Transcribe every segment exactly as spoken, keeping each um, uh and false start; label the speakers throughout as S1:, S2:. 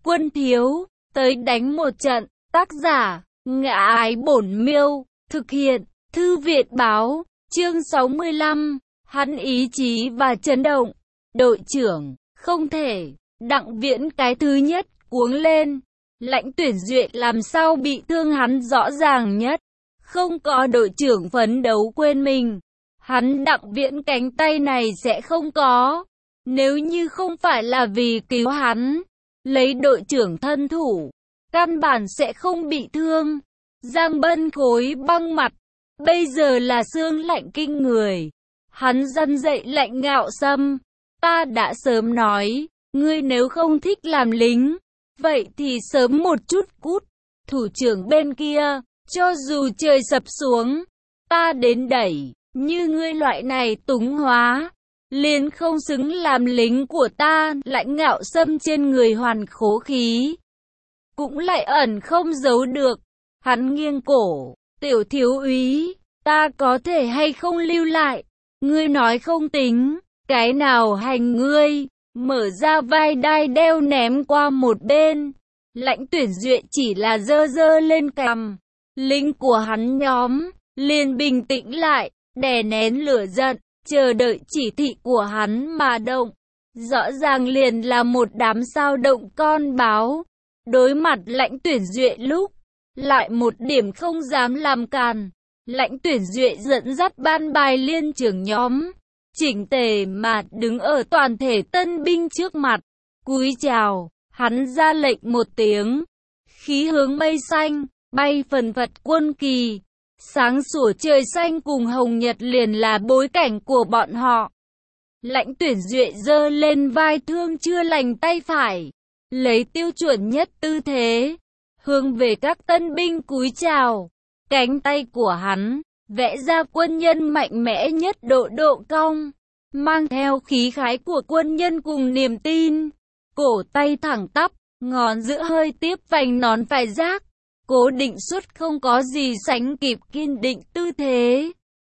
S1: Quân thiếu, tới đánh một trận. Tác giả, Ngã Ái Bổn Miêu. Thực hiện, Thư Viện Báo. Chương sáu mươi lăm. Hắn ý chí và chấn động. Đội trưởng, không thể. Đặng Viễn cái thứ nhất, cuống lên. Lãnh Tuyển Duệ làm sao bị thương hắn rõ ràng nhất. Không có đội trưởng phấn đấu quên mình. Hắn Đặng Viễn cánh tay này sẽ không có. Nếu như không phải là vì cứu hắn, lấy đội trưởng thân thủ, căn bản sẽ không bị thương. Giang Bân khối băng mặt, bây giờ là xương lạnh kinh người. Hắn răn dậy Lạnh Ngạo Sâm, ta đã sớm nói, ngươi nếu không thích làm lính, vậy thì sớm một chút cút. Thủ trưởng bên kia, cho dù trời sập xuống, ta đến đẩy, như ngươi loại này túng hóa, liền không xứng làm lính của ta. Lạnh Ngạo Sâm trên người hoàn khố khí, cũng lại ẩn không giấu được. Hắn nghiêng cổ, tiểu thiếu úy, ta có thể hay không lưu lại? Ngươi nói không tính, cái nào hành ngươi? Mở ra vai đai đeo ném qua một bên. Lãnh Tuyển Duệ chỉ là dơ dơ lên cằm. Lính của hắn nhóm liền bình tĩnh lại, đè nén lửa giận, chờ đợi chỉ thị của hắn mà động. Rõ ràng liền là một đám sao động con báo. Đối mặt Lãnh Tuyển Duệ lúc lại một điểm không dám làm càn. Lãnh Tuyển Duệ dẫn dắt ban bài liên trưởng nhóm, chỉnh tề mà đứng ở toàn thể tân binh trước mặt, cúi chào. Hắn ra lệnh một tiếng, khí hướng mây xanh, bay phần phật quân kỳ. Sáng sủa trời xanh cùng hồng nhật liền là bối cảnh của bọn họ. Lãnh Tuyển Duệ giơ lên vai thương chưa lành tay phải, lấy tiêu chuẩn nhất tư thế, hướng về các tân binh cúi chào. Cánh tay của hắn vẽ ra quân nhân mạnh mẽ nhất độ độ cong, mang theo khí khái của quân nhân cùng niềm tin. Cổ tay thẳng tắp, ngón giữa hơi tiếp vành nón phải giác, cố định suốt không có gì sánh kịp kiên định tư thế.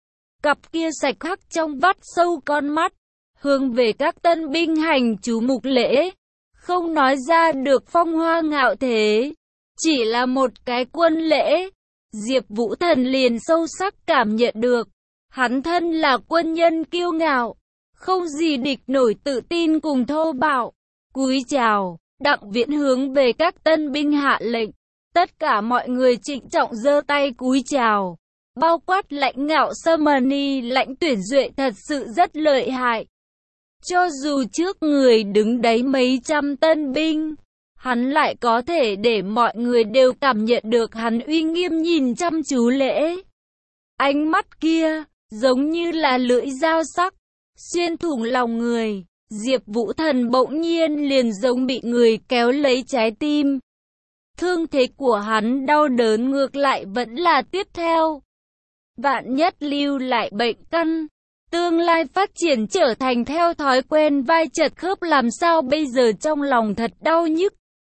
S1: Cặp kia sạch khắc trong vắt sâu con mắt, hướng về các tân binh hành chú mục lễ, không nói ra được phong hoa ngạo thế, chỉ là một cái quân lễ. Diệp Vũ Thần liền sâu sắc cảm nhận được, hắn thân là quân nhân kiêu ngạo, không gì địch nổi tự tin cùng thô bạo. Cúi chào, Đặng Viễn hướng về các tân binh hạ lệnh, tất cả mọi người trịnh trọng giơ tay cúi chào, bao quát Lãnh Ngạo Sâm. Lãnh Tuyển Duệ thật sự rất lợi hại. Cho dù trước người đứng đấy mấy trăm tân binh, hắn lại có thể để mọi người đều cảm nhận được hắn uy nghiêm nhìn chăm chú lễ. Ánh mắt kia, giống như là lưỡi dao sắc, xuyên thủng lòng người. Diệp Vũ Thần bỗng nhiên liền giống bị người kéo lấy trái tim. Thương thế của hắn đau đớn ngược lại vẫn là tiếp theo. Vạn nhất lưu lại bệnh căn, tương lai phát triển trở thành theo thói quen vai chật khớp làm sao bây giờ? Trong lòng thật đau nhức,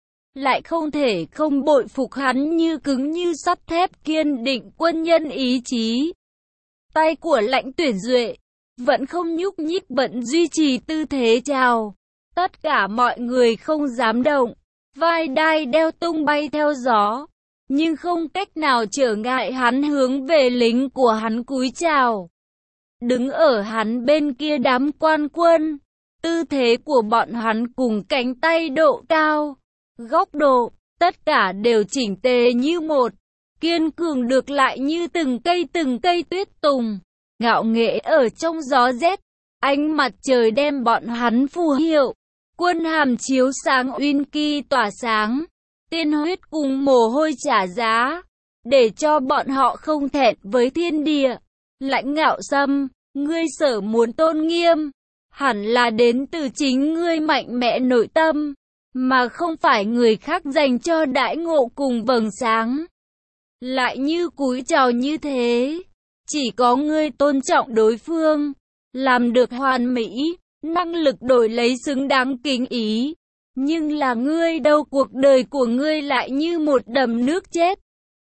S1: lại không thể không bội phục hắn như cứng như sắt thép kiên định quân nhân ý chí. Tay của Lãnh Tuyển Duệ vẫn không nhúc nhích, vẫn duy trì tư thế chào. Tất cả mọi người không dám động, vai đai đeo tung bay theo gió, nhưng không cách nào trở ngại hắn hướng về lính của hắn cúi chào. Đứng ở hắn bên kia đám quan quân, tư thế của bọn hắn cùng cánh tay độ cao, góc độ, tất cả đều chỉnh tề như một, kiên cường được lại như từng cây từng cây tuyết tùng, ngạo nghễ ở trong gió rét. Ánh mặt trời đem bọn hắn phù hiệu, quân hàm chiếu sáng, uyên kỳ tỏa sáng, tiên huyết cùng mồ hôi trả giá, để cho bọn họ không thẹn với thiên địa. Lãnh Ngạo Sâm, ngươi sở muốn tôn nghiêm, hẳn là đến từ chính ngươi mạnh mẽ nội tâm, mà không phải người khác dành cho đãi ngộ cùng vầng sáng. Lại như cúi chào như thế, chỉ có ngươi tôn trọng đối phương, làm được hoàn mỹ, năng lực đổi lấy xứng đáng kính ý. Nhưng là ngươi đâu, cuộc đời của ngươi lại như một đầm nước chết,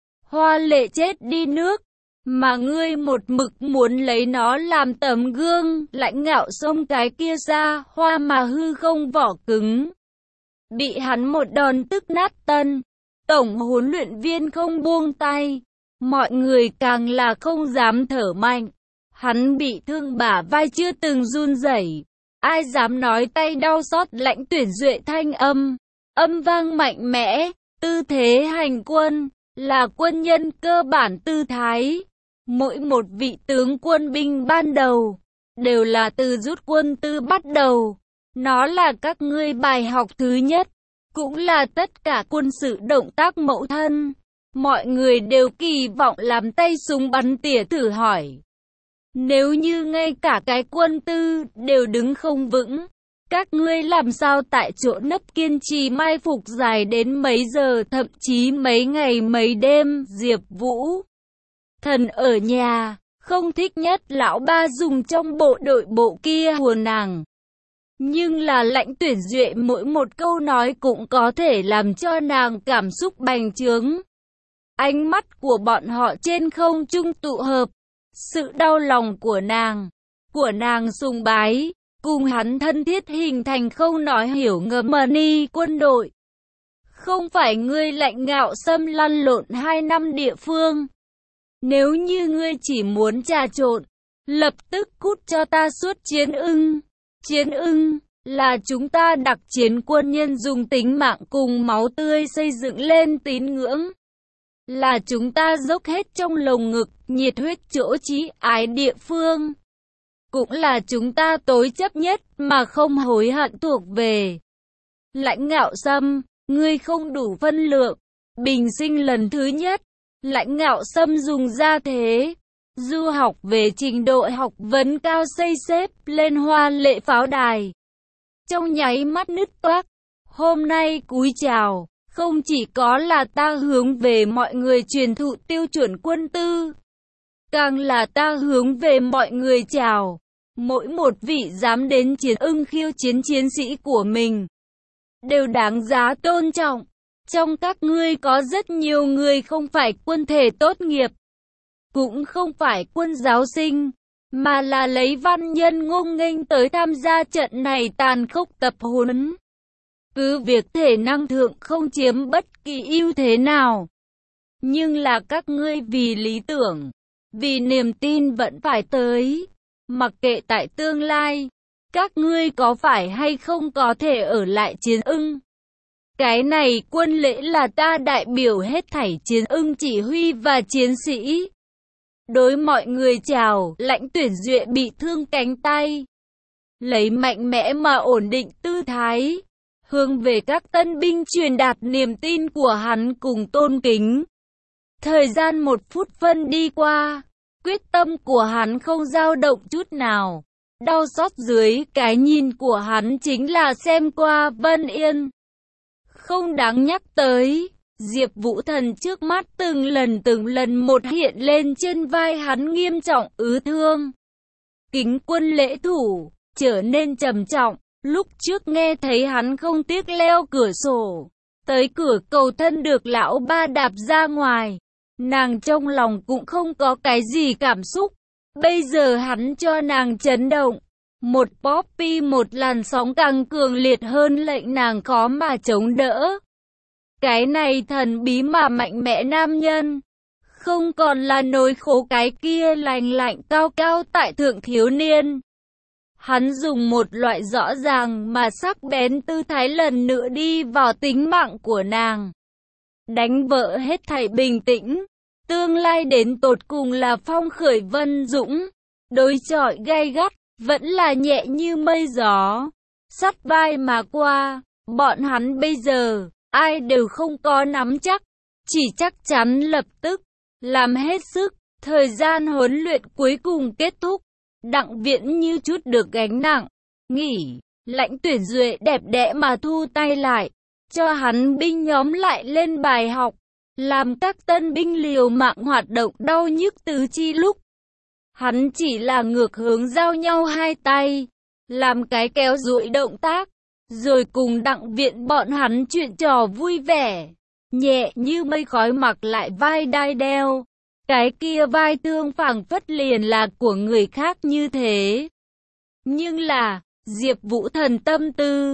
S1: hoa lệ chết đi nước, mà ngươi một mực muốn lấy nó làm tấm gương. Lãnh Ngạo Sâm cái kia ra hoa mà hư không vỏ cứng, bị hắn một đòn tức nát tân. Tổng huấn luyện viên không buông tay, mọi người càng là không dám thở mạnh. Hắn bị thương bả vai chưa từng run rẩy, ai dám nói tay đau xót. Lãnh Tuyển Duệ thanh âm, âm vang mạnh mẽ, tư thế hành quân, là quân nhân cơ bản tư thái. Mỗi một vị tướng quân binh ban đầu, đều là từ rút quân tư bắt đầu. Nó là các ngươi bài học thứ nhất, cũng là tất cả quân sự động tác mẫu thân. Mọi người đều kỳ vọng làm tay súng bắn tỉa thử hỏi. Nếu như ngay cả cái quân tư đều đứng không vững, các ngươi làm sao tại chỗ nấp kiên trì mai phục dài đến mấy giờ, thậm chí mấy ngày mấy đêm. Diệp Vũ Thần ở nhà, không thích nhất lão ba dùng trong bộ đội bộ kia hùa nàng. Nhưng là Lãnh Tuyển Duệ mỗi một câu nói cũng có thể làm cho nàng cảm xúc bành trướng. Ánh mắt của bọn họ trên không trung tụ hợp, sự đau lòng của nàng, của nàng sùng bái, cùng hắn thân thiết hình thành không nói hiểu ngầm mani quân đội. Không phải ngươi Lạnh Ngạo Sâm lăn lộn hai năm địa phương. Nếu như ngươi chỉ muốn trà trộn, lập tức cút cho ta suốt Chiến Ưng. Chiến Ưng là chúng ta đặc chiến quân nhân dùng tính mạng cùng máu tươi xây dựng lên tín ngưỡng. Là chúng ta dốc hết trong lồng ngực, nhiệt huyết chỗ chí ái địa phương. Cũng là chúng ta tối chấp nhất mà không hối hận thuộc về. Lãnh Ngạo Sâm, ngươi không đủ phân lượng. Bình sinh lần thứ nhất, Lãnh Ngạo Sâm dùng ra thế. Du học về trình độ học vấn cao xây xếp lên hoa lệ pháo đài. Trong nháy mắt nứt toác, hôm nay cúi chào, không chỉ có là ta hướng về mọi người truyền thụ tiêu chuẩn quân tư, càng là ta hướng về mọi người chào, mỗi một vị dám đến Chiến Ưng khiêu chiến chiến sĩ của mình, đều đáng giá tôn trọng. Trong các ngươi có rất nhiều người không phải quân thể tốt nghiệp, cũng không phải quân giáo sinh, mà là lấy văn nhân ngông nghênh tới tham gia trận này tàn khốc tập huấn. Cứ việc thể năng thượng không chiếm bất kỳ ưu thế nào, nhưng là các ngươi vì lý tưởng, vì niềm tin vẫn phải tới. Mặc kệ tại tương lai, các ngươi có phải hay không có thể ở lại Chiến Ưng. Cái này quân lễ là ta đại biểu hết thảy Chiến Ưng chỉ huy và chiến sĩ. Đối mọi người chào. Lãnh Tuyển Duệ bị thương cánh tay, lấy mạnh mẽ mà ổn định tư thái, hướng về các tân binh truyền đạt niềm tin của hắn cùng tôn kính. Thời gian một phút phân đi qua, quyết tâm của hắn không dao động chút nào. Đau xót dưới cái nhìn của hắn chính là xem qua Vân Yên. Không đáng nhắc tới, Diệp Vũ Thần trước mắt từng lần từng lần một hiện lên trên vai hắn nghiêm trọng ứ thương. Kính quân lễ thủ trở nên trầm trọng. Lúc trước nghe thấy hắn không tiếc leo cửa sổ tới cửa cầu thân được lão ba đạp ra ngoài, nàng trong lòng cũng không có cái gì cảm xúc. Bây giờ hắn cho nàng chấn động, một poppy một làn sóng càng cường liệt hơn lệnh nàng khó mà chống đỡ. Cái này thần bí mà mạnh mẽ nam nhân, không còn là nỗi khổ cái kia lành lạnh cao cao tại thượng thiếu niên. Hắn dùng một loại rõ ràng mà sắc bén tư thái lần nữa đi vào tính mạng của nàng, đánh vỡ hết thảy bình tĩnh. Tương lai đến tột cùng là phong khởi vân dũng, đối chọi gay gắt, vẫn là nhẹ như mây gió, sắt vai mà qua. Bọn hắn bây giờ, ai đều không có nắm chắc, chỉ chắc chắn lập tức, làm hết sức. Thời gian huấn luyện cuối cùng kết thúc, Đặng Viễn như chút được gánh nặng, nghỉ. Lãnh Tuyển Duệ đẹp đẽ mà thu tay lại, cho hắn binh nhóm lại lên bài học, làm các tân binh liều mạng hoạt động đau nhức tứ chi lúc. Hắn chỉ là ngược hướng giao nhau hai tay, làm cái kéo duỗi động tác, rồi cùng Đặng Viễn bọn hắn chuyện trò vui vẻ, nhẹ như mây khói mặc lại vai đai đeo. Cái kia vai thương phảng phất liền là của người khác như thế. Nhưng là, Diệp Vũ Thần tâm tư,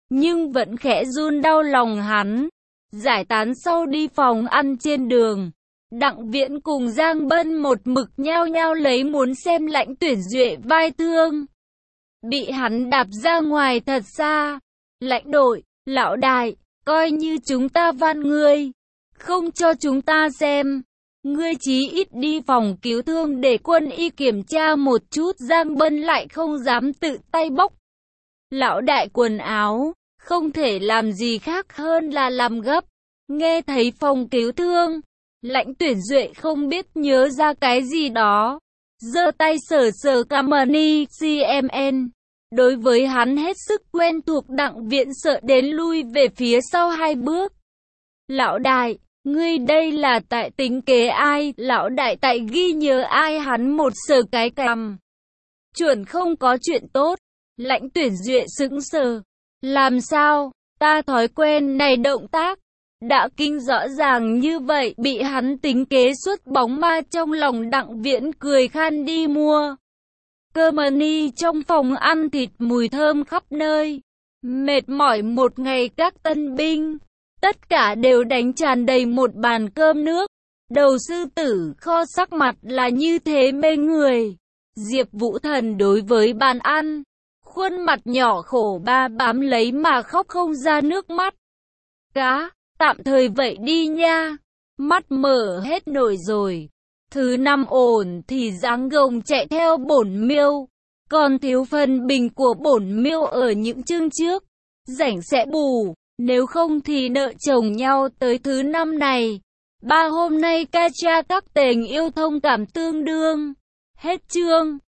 S1: nhưng vẫn khẽ run đau lòng hắn. Giải tán sau đi phòng ăn trên đường, Đặng Viễn cùng Giang Bân một mực nhao nhao lấy muốn xem Lãnh Tuyển Duệ vai thương. Bị hắn đạp ra ngoài thật xa. Lãnh đội, lão đại, coi như chúng ta van ngươi, không cho chúng ta xem. Ngươi chí ít đi phòng cứu thương để quân y kiểm tra một chút. Giang Bân lại không dám tự tay bóc lão đại quần áo, không thể làm gì khác hơn là làm gấp. Nghe thấy phòng cứu thương, Lãnh Tuyển Duệ không biết nhớ ra cái gì đó, giơ tay sờ sờ Camry xê em en. Đối với hắn hết sức quen thuộc, Đặng Viễn sợ đến lui về phía sau hai bước. Lão đại, ngươi đây là tại tính kế ai? Lão đại tại ghi nhớ ai? Hắn một sờ cái cằm. Chuẩn không có chuyện tốt. Lãnh Tuyển Duệ sững sờ. Làm sao? Ta thói quen này động tác. Đã kinh rõ ràng như vậy, bị hắn tính kế suốt bóng ma trong lòng. Đặng Viễn cười khan đi mua cơm ni trong phòng ăn thịt mùi thơm khắp nơi. Mệt mỏi một ngày, các tân binh tất cả đều đánh tràn đầy một bàn cơm nước. Đầu sư tử kho sắc mặt là như thế mê người. Diệp Vũ Thần đối với bàn ăn, khuôn mặt nhỏ khổ ba bám lấy mà khóc không ra nước mắt. Cá, tạm thời vậy đi nha. Mắt mở hết nổi rồi. Thứ năm ổn thì dáng gồng chạy theo bổn miêu. Còn thiếu phần bình của bổn miêu ở những chương trước. Rảnh sẽ bù. Nếu không thì nợ chồng nhau tới thứ năm này. Ba hôm nay ca cha các tình yêu thông cảm tương đương. Hết chương.